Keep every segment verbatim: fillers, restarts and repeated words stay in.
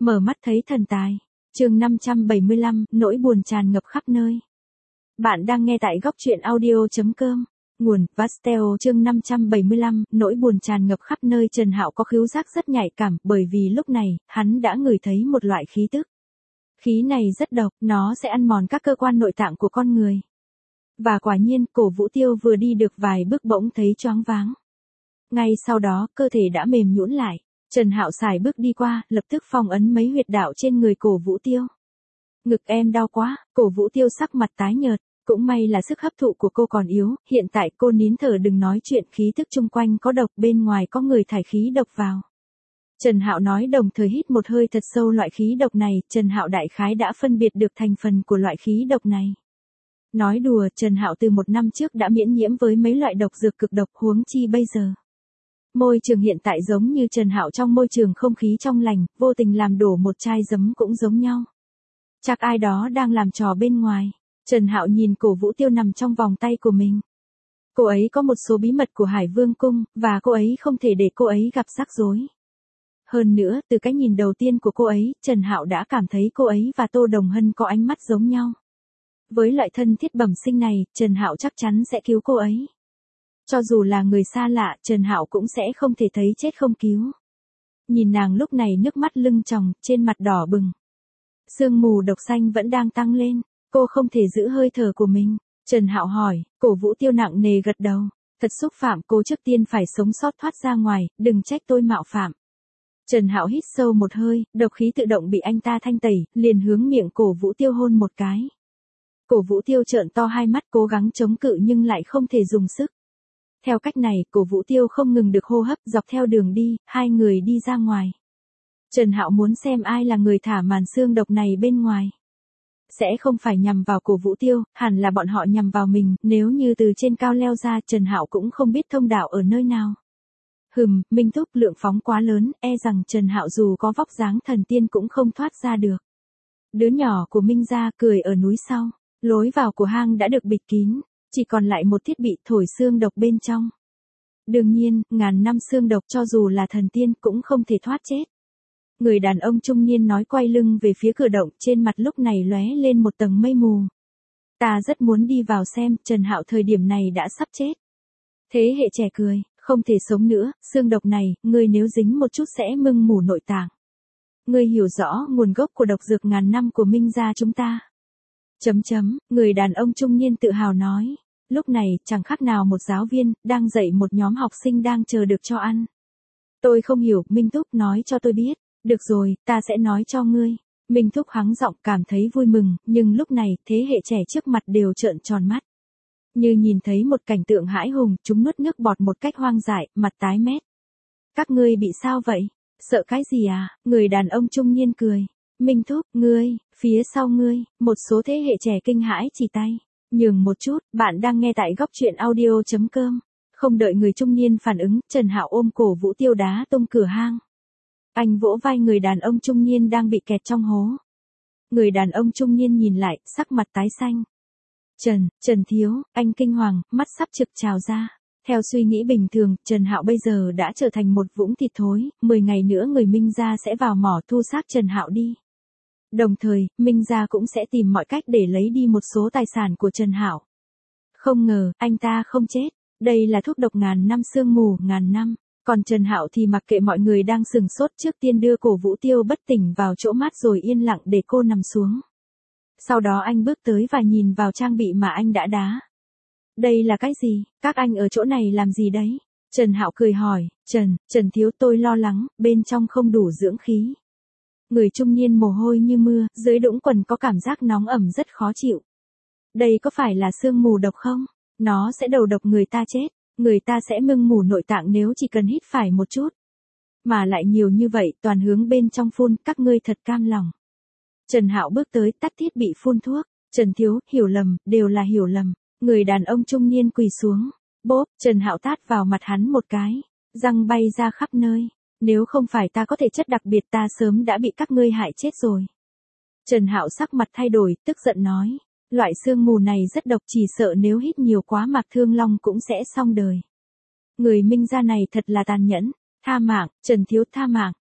Mở mắt thấy thần tài. Chương năm trăm bảy mươi lăm, nỗi buồn tràn ngập khắp nơi. Bạn đang nghe tại góc truyện audio chấm com. Nguồn: Vasteo. Chương năm trăm bảy mươi lăm, nỗi buồn tràn ngập khắp nơi. Trần Hạo có khứu giác rất nhạy cảm, bởi vì lúc này, hắn đã ngửi thấy một loại khí tức. Khí này rất độc, nó sẽ ăn mòn các cơ quan nội tạng của con người. Và quả nhiên, Cổ Vũ Tiêu vừa đi được vài bước bỗng thấy choáng váng. Ngay sau đó, cơ thể đã mềm nhũn lại. Trần Hạo sải bước đi qua, lập tức phong ấn mấy huyệt đạo trên người Cổ Vũ Tiêu. Ngực em đau quá. Cổ Vũ Tiêu sắc mặt tái nhợt. Cũng may là sức hấp thụ của cô còn yếu, hiện tại cô nín thở đừng nói chuyện, khí thức chung quanh có độc, bên ngoài có người thải khí độc vào. Trần Hạo nói đồng thời hít một hơi thật sâu loại khí độc này, Trần Hạo đại khái đã phân biệt được thành phần của loại khí độc này. Nói đùa, Trần Hạo từ một năm trước đã miễn nhiễm với mấy loại độc dược cực độc, huống chi bây giờ. Môi trường hiện tại giống như Trần Hạo trong môi trường không khí trong lành, vô tình làm đổ một chai giấm cũng giống nhau. Chắc ai đó đang làm trò bên ngoài. Trần Hạo nhìn Cổ Vũ Tiêu nằm trong vòng tay của mình. Cô ấy có một số bí mật của Hải Vương Cung, và cô ấy không thể để cô ấy gặp rắc rối. Hơn nữa, từ cái nhìn đầu tiên của cô ấy, Trần Hạo đã cảm thấy cô ấy và Tô Đồng Hân có ánh mắt giống nhau. Với loại thân thiết bẩm sinh này, Trần Hạo chắc chắn sẽ cứu cô ấy. Cho dù là người xa lạ, Trần Hạo cũng sẽ không thể thấy chết không cứu. Nhìn nàng lúc này nước mắt lưng tròng, trên mặt đỏ bừng. Sương mù độc xanh vẫn đang tăng lên. Cô không thể giữ hơi thở của mình. Trần Hạo hỏi. Cổ Vũ Tiêu nặng nề gật đầu. Thật xúc phạm, cô trước tiên phải sống sót thoát ra ngoài, đừng trách tôi mạo phạm. Trần Hạo hít sâu một hơi, độc khí tự động bị anh ta thanh tẩy, liền hướng miệng Cổ Vũ Tiêu hôn một cái. Cổ Vũ Tiêu trợn to hai mắt cố gắng chống cự nhưng lại không thể dùng sức. Theo cách này, Cổ Vũ Tiêu không ngừng được hô hấp, dọc theo đường đi, hai người đi ra ngoài. Trần Hạo muốn xem ai là người thả màn xương độc này bên ngoài. Sẽ không phải nhằm vào Cổ Vũ Tiêu, hẳn là bọn họ nhằm vào mình, nếu như từ trên cao leo ra, Trần Hạo cũng không biết thông đạo ở nơi nào. Hừm, Minh Thúc, lượng phóng quá lớn, e rằng Trần Hạo dù có vóc dáng thần tiên cũng không thoát ra được. Đứa nhỏ của Minh gia cười ở núi sau, lối vào của hang đã được bịt kín, chỉ còn lại một thiết bị thổi xương độc bên trong. Đương nhiên, ngàn năm xương độc cho dù là thần tiên cũng không thể thoát chết. Người đàn ông trung niên nói quay lưng về phía cửa động, trên mặt lúc này lóe lên một tầng mây mù. Ta rất muốn đi vào xem, Trần Hạo thời điểm này đã sắp chết. Thế hệ trẻ cười, không thể sống nữa, xương độc này, ngươi nếu dính một chút sẽ mưng mủ nội tạng. Ngươi hiểu rõ nguồn gốc của độc dược ngàn năm của Minh gia chúng ta. Chấm chấm, người đàn ông trung niên tự hào nói. Lúc này, chẳng khác nào một giáo viên, đang dạy một nhóm học sinh đang chờ được cho ăn. Tôi không hiểu, Minh Thúc nói cho tôi biết. Được rồi, ta sẽ nói cho ngươi. Minh Thúc hắng giọng cảm thấy vui mừng, nhưng lúc này, thế hệ trẻ trước mặt đều trợn tròn mắt. Như nhìn thấy một cảnh tượng hãi hùng, chúng nuốt nước bọt một cách hoang dại, mặt tái mét. Các ngươi bị sao vậy? Sợ cái gì à? Người đàn ông trung niên cười. Minh Thúc, ngươi, phía sau ngươi, một số thế hệ trẻ kinh hãi chỉ tay. Nhường một chút, bạn đang nghe tại góc truyện audio chấm com. Không đợi người trung niên phản ứng, Trần Hạo ôm Cổ Vũ Tiêu đá tung cửa hang. Anh vỗ vai người đàn ông trung niên đang bị kẹt trong hố. Người đàn ông trung niên nhìn lại, sắc mặt tái xanh. Trần, Trần Thiếu, anh kinh hoàng, mắt sắp trực trào ra. Theo suy nghĩ bình thường, Trần Hạo bây giờ đã trở thành một vũng thịt thối, mười ngày nữa người Minh gia sẽ vào mỏ thu xác Trần Hạo đi. Đồng thời, Minh gia cũng sẽ tìm mọi cách để lấy đi một số tài sản của Trần Hạo. Không ngờ, anh ta không chết. Đây là thuốc độc ngàn năm sương mù, ngàn năm. Còn Trần Hạo thì mặc kệ mọi người đang sừng sốt, trước tiên đưa Cổ Vũ Tiêu bất tỉnh vào chỗ mát rồi yên lặng để cô nằm xuống. Sau đó anh bước tới và nhìn vào trang bị mà anh đã đá. Đây là cái gì? Các anh ở chỗ này làm gì đấy? Trần Hạo cười hỏi. Trần, Trần Thiếu, tôi lo lắng, bên trong không đủ dưỡng khí. Người trung niên mồ hôi như mưa, dưới đũng quần có cảm giác nóng ẩm rất khó chịu. Đây có phải là sương mù độc không? Nó sẽ đầu độc người ta chết. Người ta sẽ mưng mủ nội tạng nếu chỉ cần hít phải một chút. Mà lại nhiều như vậy, toàn hướng bên trong phun, các ngươi thật cam lòng. Trần Hạo bước tới, tắt thiết bị phun thuốc. Trần Thiếu, hiểu lầm, đều là hiểu lầm. Người đàn ông trung niên quỳ xuống. Bốp, Trần Hạo tát vào mặt hắn một cái. Răng bay ra khắp nơi. Nếu không phải ta có thể chất đặc biệt ta sớm đã bị các ngươi hại chết rồi. Trần Hạo sắc mặt thay đổi, tức giận nói. Loại sương mù này rất độc, chỉ sợ nếu hít nhiều quá Mạc Thương Long cũng sẽ xong đời. Người Minh gia này thật là tàn nhẫn. Tha mạng, Trần Thiếu, tha mạng.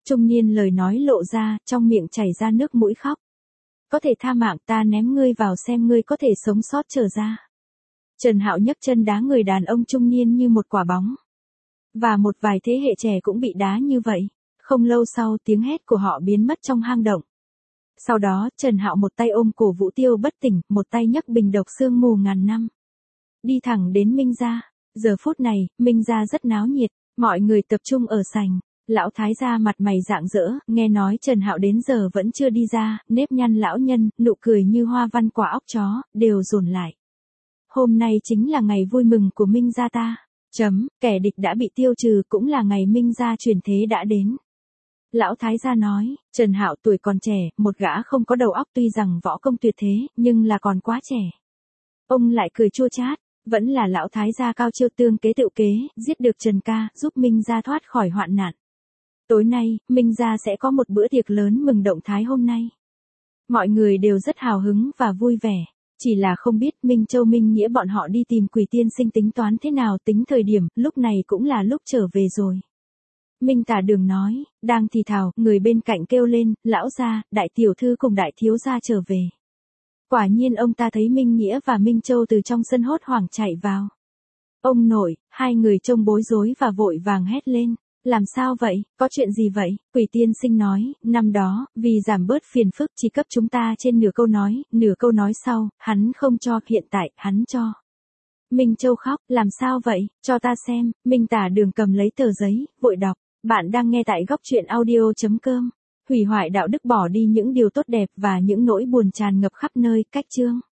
Trung niên lời nói lộ ra, trong miệng chảy ra nước mũi khóc. Có thể tha mạng ta ném ngươi vào xem ngươi có thể sống sót trở ra. Trần Hạo nhấc chân đá người đàn ông trung niên như một quả bóng. Và một vài thế hệ trẻ cũng bị đá như vậy. Không lâu sau tiếng hét của họ biến mất trong hang động. Sau đó Trần Hạo một tay ôm cổ Vũ Tiêu bất tỉnh, một tay nhấc bình độc sương mù ngàn năm. Đi thẳng đến Minh gia. Giờ phút này, Minh gia rất náo nhiệt, mọi người tập trung ở sảnh. Lão thái gia mặt mày rạng rỡ, nghe nói Trần Hạo đến giờ vẫn chưa đi ra, nếp nhăn lão nhân, nụ cười như hoa văn quả óc chó, đều dồn lại. Hôm nay chính là ngày vui mừng của Minh gia ta. Chấm, kẻ địch đã bị tiêu trừ cũng là ngày Minh gia truyền thế đã đến. Lão thái gia nói, Trần Hạo tuổi còn trẻ, một gã không có đầu óc tuy rằng võ công tuyệt thế, nhưng là còn quá trẻ. Ông lại cười chua chát, vẫn là lão thái gia cao chiêu tương kế tựu kế, giết được Trần ca, giúp Minh gia thoát khỏi hoạn nạn. Tối nay, Minh gia sẽ có một bữa tiệc lớn mừng động thái hôm nay. Mọi người đều rất hào hứng và vui vẻ, chỉ là không biết Minh Châu Minh Nghĩa bọn họ đi tìm Quỷ tiên sinh tính toán thế nào, tính thời điểm, lúc này cũng là lúc trở về rồi. Minh Tả Đường nói, đang thì thào, người bên cạnh kêu lên, lão gia, đại tiểu thư cùng đại thiếu gia trở về. Quả nhiên ông ta thấy Minh Nghĩa và Minh Châu từ trong sân hốt hoảng chạy vào. Ông nội, hai người trông bối rối và vội vàng hét lên. Làm sao vậy, có chuyện gì vậy? Quỷ tiên sinh nói, năm đó, vì giảm bớt phiền phức chỉ cấp chúng ta trên nửa câu nói, nửa câu nói sau, hắn không cho, hiện tại, hắn cho. Minh Châu khóc, làm sao vậy, cho ta xem. Minh Tả Đường cầm lấy tờ giấy, vội đọc. Bạn đang nghe tại góc truyện audio chấm com. Hủy hoại đạo đức, bỏ đi những điều tốt đẹp và những nỗi buồn tràn ngập khắp nơi, cách chương.